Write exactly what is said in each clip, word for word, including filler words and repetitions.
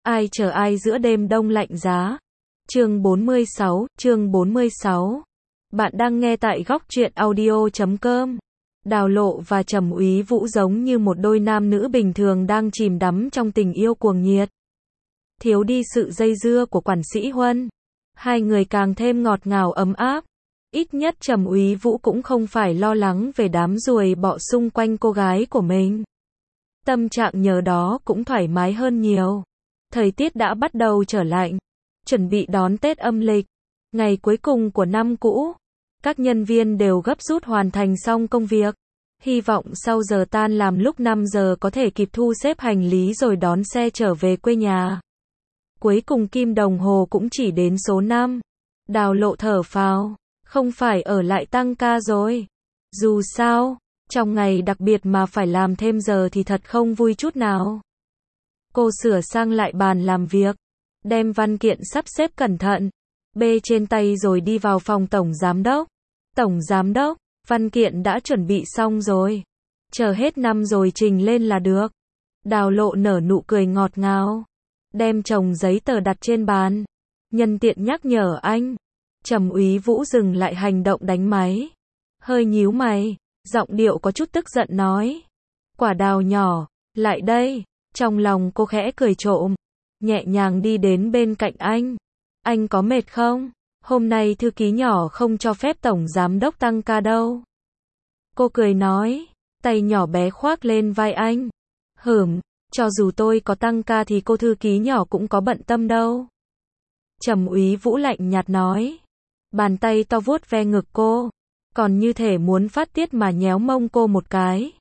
Ai chờ ai giữa đêm đông lạnh giá. Chương bốn mươi sáu, chương bốn mươi sáu. Bạn đang nghe tại góc truyện audio chấm com. Đào Lộ và Trầm Úy Vũ giống như một đôi nam nữ bình thường đang chìm đắm trong tình yêu cuồng nhiệt. Thiếu đi sự dây dưa của quản sĩ Huân, hai người càng thêm ngọt ngào ấm áp. Ít nhất Trầm Úy Vũ cũng không phải lo lắng về đám ruồi bọ xung quanh cô gái của mình. Tâm trạng nhờ đó cũng thoải mái hơn nhiều. Thời tiết đã bắt đầu trở lạnh, chuẩn bị đón Tết âm lịch, ngày cuối cùng của năm cũ. Các nhân viên đều gấp rút hoàn thành xong công việc, hy vọng sau giờ tan làm lúc năm giờ có thể kịp thu xếp hành lý rồi đón xe trở về quê nhà. Cuối cùng kim đồng hồ cũng chỉ đến số năm. Đào Lộ thở phào, không phải ở lại tăng ca rồi. Dù sao, trong ngày đặc biệt mà phải làm thêm giờ thì thật không vui chút nào. Cô sửa sang lại bàn làm việc, đem văn kiện sắp xếp cẩn thận, bê trên tay rồi đi vào phòng tổng giám đốc. Tổng giám đốc, văn kiện đã chuẩn bị xong rồi. Chờ hết năm rồi trình lên là được. Đào Lộ nở nụ cười ngọt ngào, đem chồng giấy tờ đặt trên bàn. Nhân tiện nhắc nhở anh. Trầm Úy Vũ dừng lại hành động đánh máy, hơi nhíu mày, giọng điệu có chút tức giận nói. Quả Đào nhỏ, lại đây. Trong lòng cô khẽ cười trộm, nhẹ nhàng đi đến bên cạnh anh. Anh có mệt không? Hôm nay thư ký nhỏ không cho phép tổng giám đốc tăng ca đâu. Cô cười nói, tay nhỏ bé khoác lên vai anh. Hửm, cho dù tôi có tăng ca thì cô thư ký nhỏ cũng có bận tâm đâu. Trầm Úy Vũ lạnh nhạt nói, bàn tay to vuốt ve ngực cô, còn như thể muốn phát tiết mà nhéo mông cô một cái,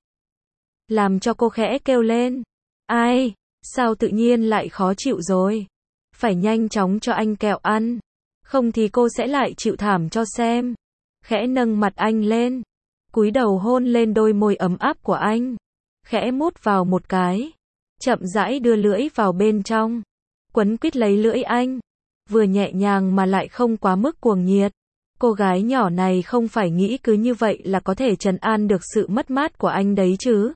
làm cho cô khẽ kêu lên. Ai, sao tự nhiên lại khó chịu rồi? Phải nhanh chóng cho anh kẹo ăn, không thì cô sẽ lại chịu thảm cho xem. Khẽ nâng mặt anh lên, cúi đầu hôn lên đôi môi ấm áp của anh, khẽ mút vào một cái, chậm rãi đưa lưỡi vào bên trong, quấn quýt lấy lưỡi anh, vừa nhẹ nhàng mà lại không quá mức cuồng nhiệt. Cô gái nhỏ này không phải nghĩ cứ như vậy là có thể trấn an được sự mất mát của anh đấy chứ.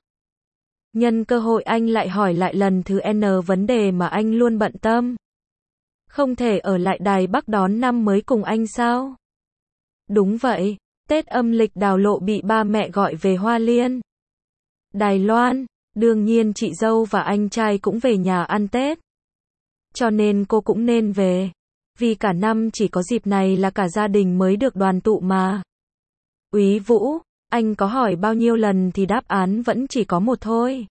Nhân cơ hội anh lại hỏi lại lần thứ N vấn đề mà anh luôn bận tâm. Không thể ở lại Đài Bắc đón năm mới cùng anh sao? Đúng vậy, Tết âm lịch Đào Lộ bị ba mẹ gọi về Hoa Liên, Đài Loan, đương nhiên chị dâu và anh trai cũng về nhà ăn Tết. Cho nên cô cũng nên về, vì cả năm chỉ có dịp này là cả gia đình mới được đoàn tụ mà. Úy Vũ, anh có hỏi bao nhiêu lần thì đáp án vẫn chỉ có một thôi.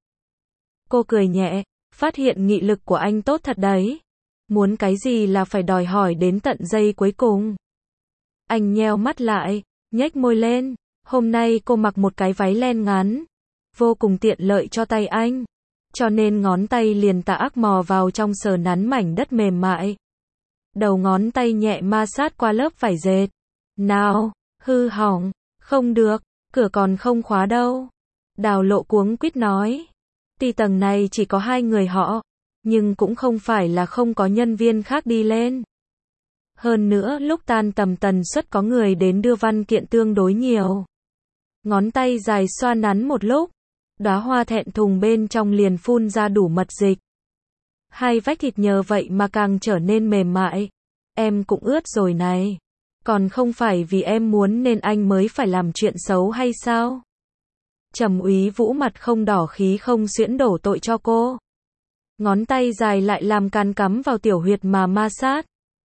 Cô cười nhẹ, phát hiện nghị lực của anh tốt thật đấy. Muốn cái gì là phải đòi hỏi đến tận giây cuối cùng. Anh nheo mắt lại, nhếch môi lên. Hôm nay cô mặc một cái váy len ngắn, vô cùng tiện lợi cho tay anh, cho nên ngón tay liền tà ác mò vào trong sờ nắn mảnh đất mềm mại. Đầu ngón tay nhẹ ma sát qua lớp vải dệt. Nào, hư hỏng, không được, cửa còn không khóa đâu. Đào Lộ cuống quýt nói. Tuy tầng này chỉ có hai người họ, nhưng cũng không phải là không có nhân viên khác đi lên. Hơn nữa lúc tan tầm tần suất có người đến đưa văn kiện tương đối nhiều. Ngón tay dài xoa nắn một lúc, đóa hoa thẹn thùng bên trong liền phun ra đủ mật dịch. Hai vách thịt nhờ vậy mà càng trở nên mềm mại. Em cũng ướt rồi này. Còn không phải vì em muốn nên anh mới phải làm chuyện xấu hay sao? Trầm Úy Vũ mặt không đỏ khí không xuyễn đổ tội cho cô. Ngón tay dài lại làm cán cắm vào tiểu huyệt mà ma sát.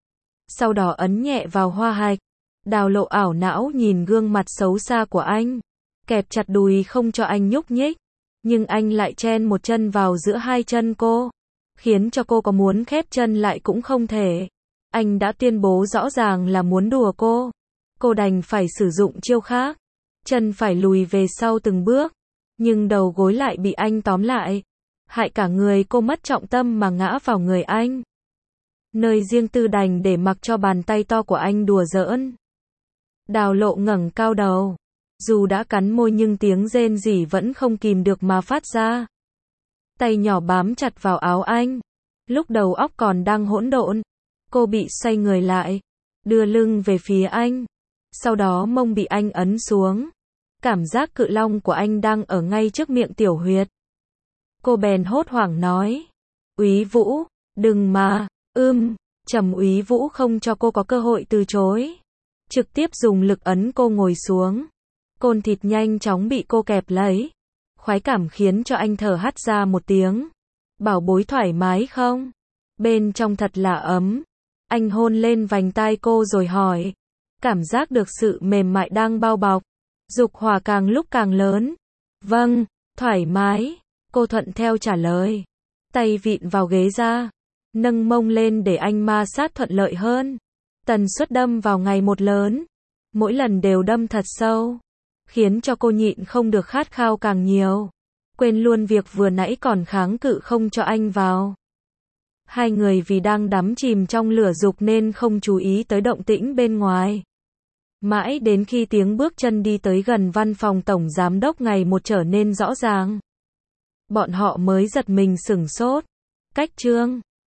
Sau đó ấn nhẹ vào hoa hạch. Đào Lộ ảo não nhìn gương mặt xấu xa của anh, kẹp chặt đùi không cho anh nhúc nhích. Nhưng anh lại chen một chân vào giữa hai chân cô, khiến cho cô có muốn khép chân lại cũng không thể. Anh đã tuyên bố rõ ràng là muốn đùa cô. Cô đành phải sử dụng chiêu khác. Chân phải lùi về sau từng bước, nhưng đầu gối lại bị anh tóm lại, hại cả người cô mất trọng tâm mà ngã vào người anh. Nơi riêng tư đành để mặc cho bàn tay to của anh đùa giỡn. Đào Lộ ngẩng cao đầu, dù đã cắn môi nhưng tiếng rên rỉ vẫn không kìm được mà phát ra. Tay nhỏ bám chặt vào áo anh, lúc đầu óc còn đang hỗn độn, cô bị xoay người lại, đưa lưng về phía anh. Sau đó mông bị anh ấn xuống. Cảm giác cự long của anh đang ở ngay trước miệng tiểu huyệt. Cô bèn hốt hoảng nói. Úy Vũ, Đừng mà, ưm, Trầm Úy Vũ không cho cô có cơ hội từ chối. Trực tiếp dùng lực ấn cô ngồi xuống. Côn thịt nhanh chóng bị cô kẹp lấy. Khoái cảm khiến cho anh thở hắt ra một tiếng. Bảo bối thoải mái không? Bên trong thật là ấm. Anh hôn lên vành tai cô rồi hỏi. Cảm giác được sự mềm mại đang bao bọc. Dục hỏa càng lúc càng lớn. Vâng, thoải mái. Cô thuận theo trả lời. Tay vịn vào ghế ra. Nâng mông lên để anh ma sát thuận lợi hơn. Tần suất đâm vào ngày một lớn. Mỗi lần đều đâm thật sâu. Khiến cho cô nhịn không được khát khao càng nhiều. Quên luôn việc vừa nãy còn kháng cự không cho anh vào. Hai người vì đang đắm chìm trong lửa dục nên không chú ý tới động tĩnh bên ngoài. Mãi đến khi tiếng bước chân đi tới gần văn phòng tổng giám đốc ngày một trở nên rõ ràng. Bọn họ mới giật mình sửng sốt. Cách Trương